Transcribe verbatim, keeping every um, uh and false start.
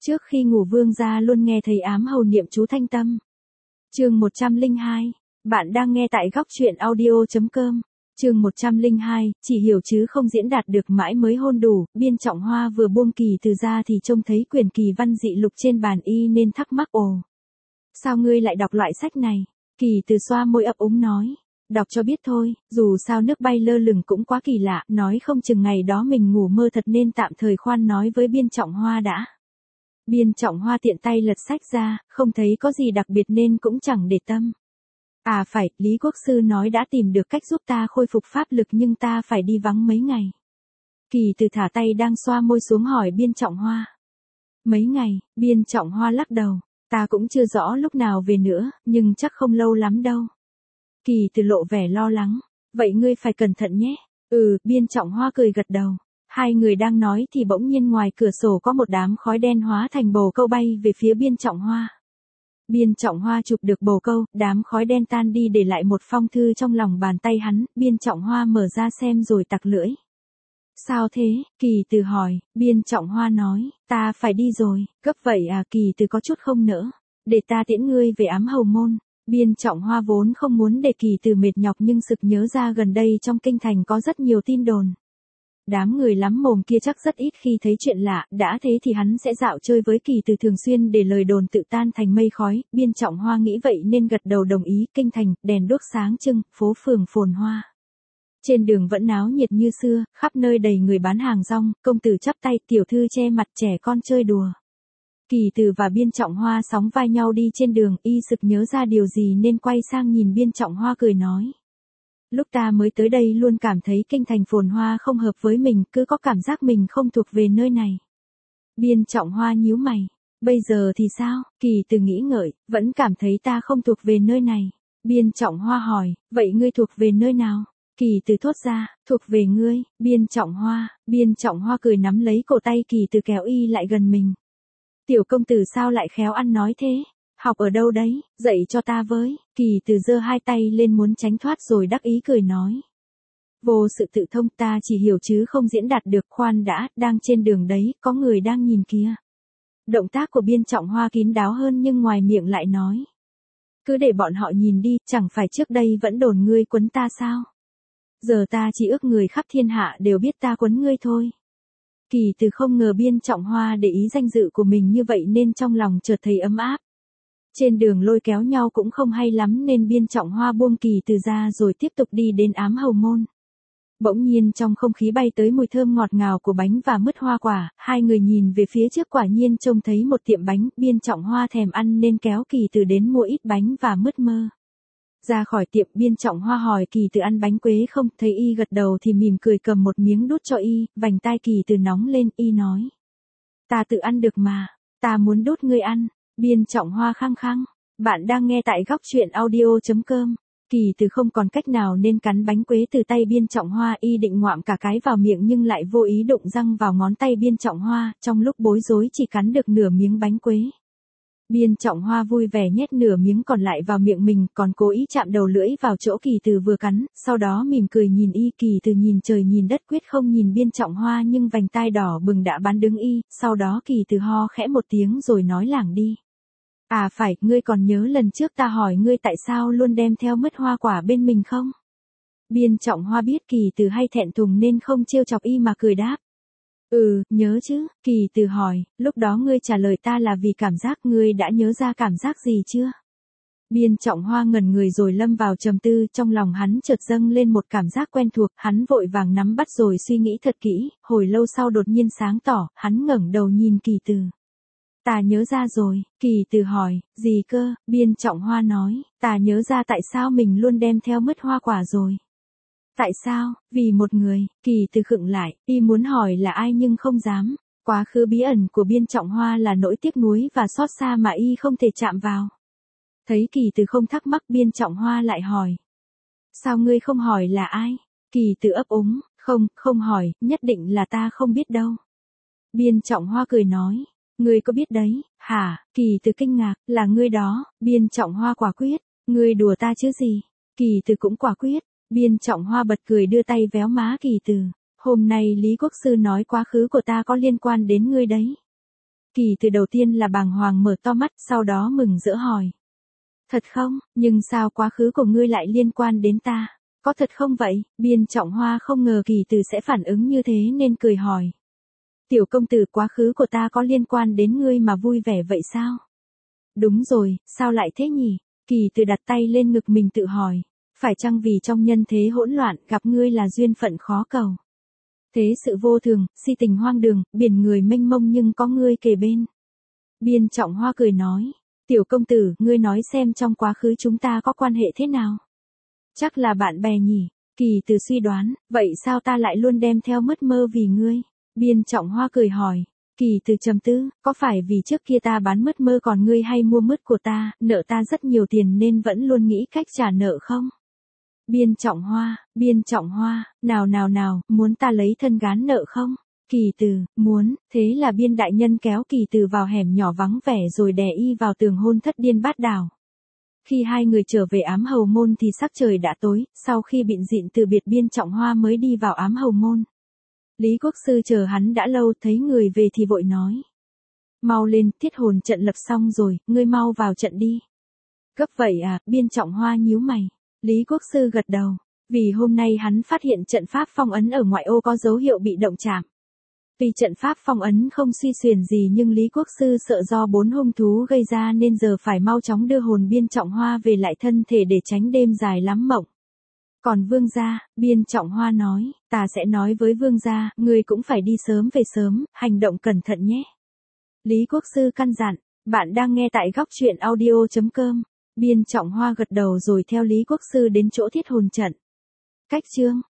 Trước khi ngủ vương gia luôn nghe thấy ám hầu niệm chú thanh tâm. Chương một trăm lẻ hai, bạn đang nghe tại góc truyện audio chấm com. Chương một trăm lẻ hai, chỉ hiểu chứ không diễn đạt được mãi mới hôn đủ, Biên Trọng Hoa vừa buông Kỳ Từ ra thì trông thấy quyển kỳ văn dị lục trên bàn y nên thắc mắc ồ. Sao ngươi lại đọc loại sách này? Kỳ Từ xoa môi ấp úng nói. Đọc cho biết thôi, dù sao nước bay lơ lửng cũng quá kỳ lạ, nói không chừng ngày đó mình ngủ mơ thật nên tạm thời khoan nói với Biên Trọng Hoa đã. Biên Trọng Hoa tiện tay lật sách ra, không thấy có gì đặc biệt nên cũng chẳng để tâm. À phải, Lý Quốc Sư nói đã tìm được cách giúp ta khôi phục pháp lực nhưng ta phải đi vắng mấy ngày. Kỳ Từ thả tay đang xoa môi xuống hỏi Biên Trọng Hoa. Mấy ngày, Biên Trọng Hoa lắc đầu, ta cũng chưa rõ lúc nào về nữa, nhưng chắc không lâu lắm đâu. Kỳ Từ lộ vẻ lo lắng, vậy ngươi phải cẩn thận nhé. Ừ, Biên Trọng Hoa cười gật đầu. Hai người đang nói thì bỗng nhiên ngoài cửa sổ có một đám khói đen hóa thành bồ câu bay về phía Biên Trọng Hoa. Biên Trọng Hoa chụp được bồ câu, đám khói đen tan đi để lại một phong thư trong lòng bàn tay hắn, Biên Trọng Hoa mở ra xem rồi tặc lưỡi. Sao thế? Kỳ Từ hỏi, Biên Trọng Hoa nói, ta phải đi rồi, gấp vậy à? Kỳ Từ có chút không nỡ, để ta tiễn ngươi về ám hầu môn. Biên Trọng Hoa vốn không muốn để Kỳ Từ mệt nhọc nhưng sực nhớ ra gần đây trong kinh thành có rất nhiều tin đồn. Đám người lắm mồm kia chắc rất ít khi thấy chuyện lạ, đã thế thì hắn sẽ dạo chơi với Kỳ Từ thường xuyên để lời đồn tự tan thành mây khói. Biên Trọng Hoa nghĩ vậy nên gật đầu đồng ý. Kinh thành, đèn đuốc sáng trưng, phố phường phồn hoa. Trên đường vẫn náo nhiệt như xưa, khắp nơi đầy người bán hàng rong, công tử chắp tay, tiểu thư che mặt, trẻ con chơi đùa. Kỳ Từ và Biên Trọng Hoa sóng vai nhau đi trên đường, y sực nhớ ra điều gì nên quay sang nhìn Biên Trọng Hoa cười nói. Lúc ta mới tới đây luôn cảm thấy kinh thành phồn hoa không hợp với mình, cứ có cảm giác mình không thuộc về nơi này. Biên Trọng Hoa nhíu mày. Bây giờ thì sao? Kỳ Từ nghĩ ngợi, vẫn cảm thấy ta không thuộc về nơi này. Biên Trọng Hoa hỏi, vậy ngươi thuộc về nơi nào? Kỳ Từ thốt ra, thuộc về ngươi. Biên Trọng Hoa. Biên Trọng Hoa cười nắm lấy cổ tay Kỳ Từ kéo y lại gần mình. Tiểu công tử sao lại khéo ăn nói thế? Học ở đâu đấy, dạy cho ta với. Kỳ Từ giơ hai tay lên muốn tránh thoát rồi đắc ý cười nói. Vô sự tự thông, ta chỉ hiểu chứ không diễn đạt được. Khoan đã, đang trên đường đấy, có người đang nhìn kìa. Động tác của Biên Trọng Hoa kín đáo hơn nhưng ngoài miệng lại nói. Cứ để bọn họ nhìn đi, chẳng phải trước đây vẫn đồn ngươi quấn ta sao? Giờ ta chỉ ước người khắp thiên hạ đều biết ta quấn ngươi thôi. Kỳ Từ không ngờ Biên Trọng Hoa để ý danh dự của mình như vậy nên trong lòng chợt thấy ấm áp. Trên đường lôi kéo nhau cũng không hay lắm nên Biên Trọng Hoa buông Kỳ Từ ra rồi tiếp tục đi đến ám hầu môn. Bỗng nhiên trong không khí bay tới mùi thơm ngọt ngào của bánh và mứt hoa quả, hai người nhìn về phía trước quả nhiên trông thấy một tiệm bánh. Biên Trọng Hoa thèm ăn nên kéo Kỳ Từ đến mua ít bánh và mứt mơ. Ra khỏi tiệm, Biên Trọng Hoa hỏi Kỳ Từ ăn bánh quế không, thấy y gật đầu thì mỉm cười cầm một miếng đút cho y, vành tai Kỳ Từ nóng lên, y nói. Ta tự ăn được mà, ta muốn đút ngươi ăn. Biên Trọng Hoa khăng khăng, bạn đang nghe tại góc truyện audio chấm com. Kỳ Từ không còn cách nào nên cắn bánh quế từ tay Biên Trọng Hoa, y định ngoạm cả cái vào miệng nhưng lại vô ý đụng răng vào ngón tay Biên Trọng Hoa, trong lúc bối rối chỉ cắn được nửa miếng bánh quế. Biên Trọng Hoa vui vẻ nhét nửa miếng còn lại vào miệng mình, còn cố ý chạm đầu lưỡi vào chỗ Kỳ Từ vừa cắn, sau đó mỉm cười nhìn y. Kỳ Từ nhìn trời nhìn đất quyết không nhìn Biên Trọng Hoa nhưng vành tai đỏ bừng đã bán đứng y, sau đó Kỳ Từ ho khẽ một tiếng rồi nói lảng đi. À phải, ngươi còn nhớ lần trước ta hỏi ngươi tại sao luôn đem theo mứt hoa quả bên mình không? Biên Trọng Hoa biết Kỳ Từ hay thẹn thùng nên không trêu chọc y mà cười đáp. Ừ, nhớ chứ. Kỳ Từ hỏi, lúc đó ngươi trả lời ta là vì cảm giác, ngươi đã nhớ ra cảm giác gì chưa? Biên Trọng Hoa ngẩn người rồi lâm vào trầm tư, trong lòng hắn chợt dâng lên một cảm giác quen thuộc, hắn vội vàng nắm bắt rồi suy nghĩ thật kỹ, hồi lâu sau đột nhiên sáng tỏ, hắn ngẩng đầu nhìn Kỳ Từ. Ta nhớ ra rồi. Kỳ Từ hỏi, gì cơ? Biên Trọng Hoa nói, ta nhớ ra tại sao mình luôn đem theo mứt hoa quả rồi. Tại sao? Vì một người. Kỳ Từ khựng lại, y muốn hỏi là ai nhưng không dám. Quá khứ bí ẩn của Biên Trọng Hoa là nỗi tiếc nuối và xót xa mà y không thể chạm vào. Thấy Kỳ Từ không thắc mắc, Biên Trọng Hoa lại hỏi. Sao ngươi không hỏi là ai? Kỳ Từ ấp úng, không, không hỏi, nhất định là ta không biết đâu. Biên Trọng Hoa cười nói. Ngươi có biết đấy, hả? Kỳ Từ kinh ngạc, là ngươi đó. Biên Trọng Hoa quả quyết, ngươi đùa ta chứ gì? Kỳ Từ cũng quả quyết. Biên Trọng Hoa bật cười đưa tay véo má Kỳ Từ. Hôm nay Lý Quốc Sư nói quá khứ của ta có liên quan đến ngươi đấy. Kỳ Từ đầu tiên là bàng hoàng mở to mắt, sau đó mừng rỡ hỏi. Thật không, nhưng sao quá khứ của ngươi lại liên quan đến ta? Có thật không vậy? Biên Trọng Hoa không ngờ Kỳ Từ sẽ phản ứng như thế nên cười hỏi. Tiểu công tử, quá khứ của ta có liên quan đến ngươi mà vui vẻ vậy sao? Đúng rồi, sao lại thế nhỉ? Kỳ Từ đặt tay lên ngực mình tự hỏi. Phải chăng vì trong nhân thế hỗn loạn, gặp ngươi là duyên phận khó cầu? Thế sự vô thường, si tình hoang đường, biển người mênh mông nhưng có ngươi kề bên. Biên Trọng Hoa cười nói. Tiểu công tử, ngươi nói xem trong quá khứ chúng ta có quan hệ thế nào? Chắc là bạn bè nhỉ? Kỳ Từ suy đoán, vậy sao ta lại luôn đem theo mứt mơ vì ngươi? Biên Trọng Hoa cười hỏi. Kỳ Từ trầm tư, có phải vì trước kia ta bán mứt mơ còn ngươi hay mua mứt của ta, nợ ta rất nhiều tiền nên vẫn luôn nghĩ cách trả nợ không? Biên Trọng Hoa, Biên Trọng Hoa, nào nào nào, muốn ta lấy thân gán nợ không? Kỳ Từ, muốn, thế là Biên đại nhân kéo Kỳ Từ vào hẻm nhỏ vắng vẻ rồi đè y vào tường hôn thất điên bát đảo. Khi hai người trở về ám hầu môn thì sắc trời đã tối, sau khi bịn dịn từ biệt Biên Trọng Hoa mới đi vào ám hầu môn. Lý Quốc Sư chờ hắn đã lâu, thấy người về thì vội nói. Mau lên, thiết hồn trận lập xong rồi, ngươi mau vào trận đi. Gấp vậy à? Biên Trọng Hoa nhíu mày. Lý Quốc Sư gật đầu, vì hôm nay hắn phát hiện trận pháp phong ấn ở ngoại ô có dấu hiệu bị động chạm. Tuy trận pháp phong ấn không suy xuyển gì nhưng Lý Quốc Sư sợ do bốn hung thú gây ra nên giờ phải mau chóng đưa hồn Biên Trọng Hoa về lại thân thể để tránh đêm dài lắm mộng. Còn Vương gia, Biên Trọng Hoa nói, ta sẽ nói với Vương gia, ngươi cũng phải đi sớm về sớm, hành động cẩn thận nhé. Lý Quốc Sư căn dặn, bạn đang nghe tại góc truyện audio chấm com. Biên Trọng Hoa gật đầu rồi theo Lý Quốc Sư đến chỗ thiết hồn trận. Cách chương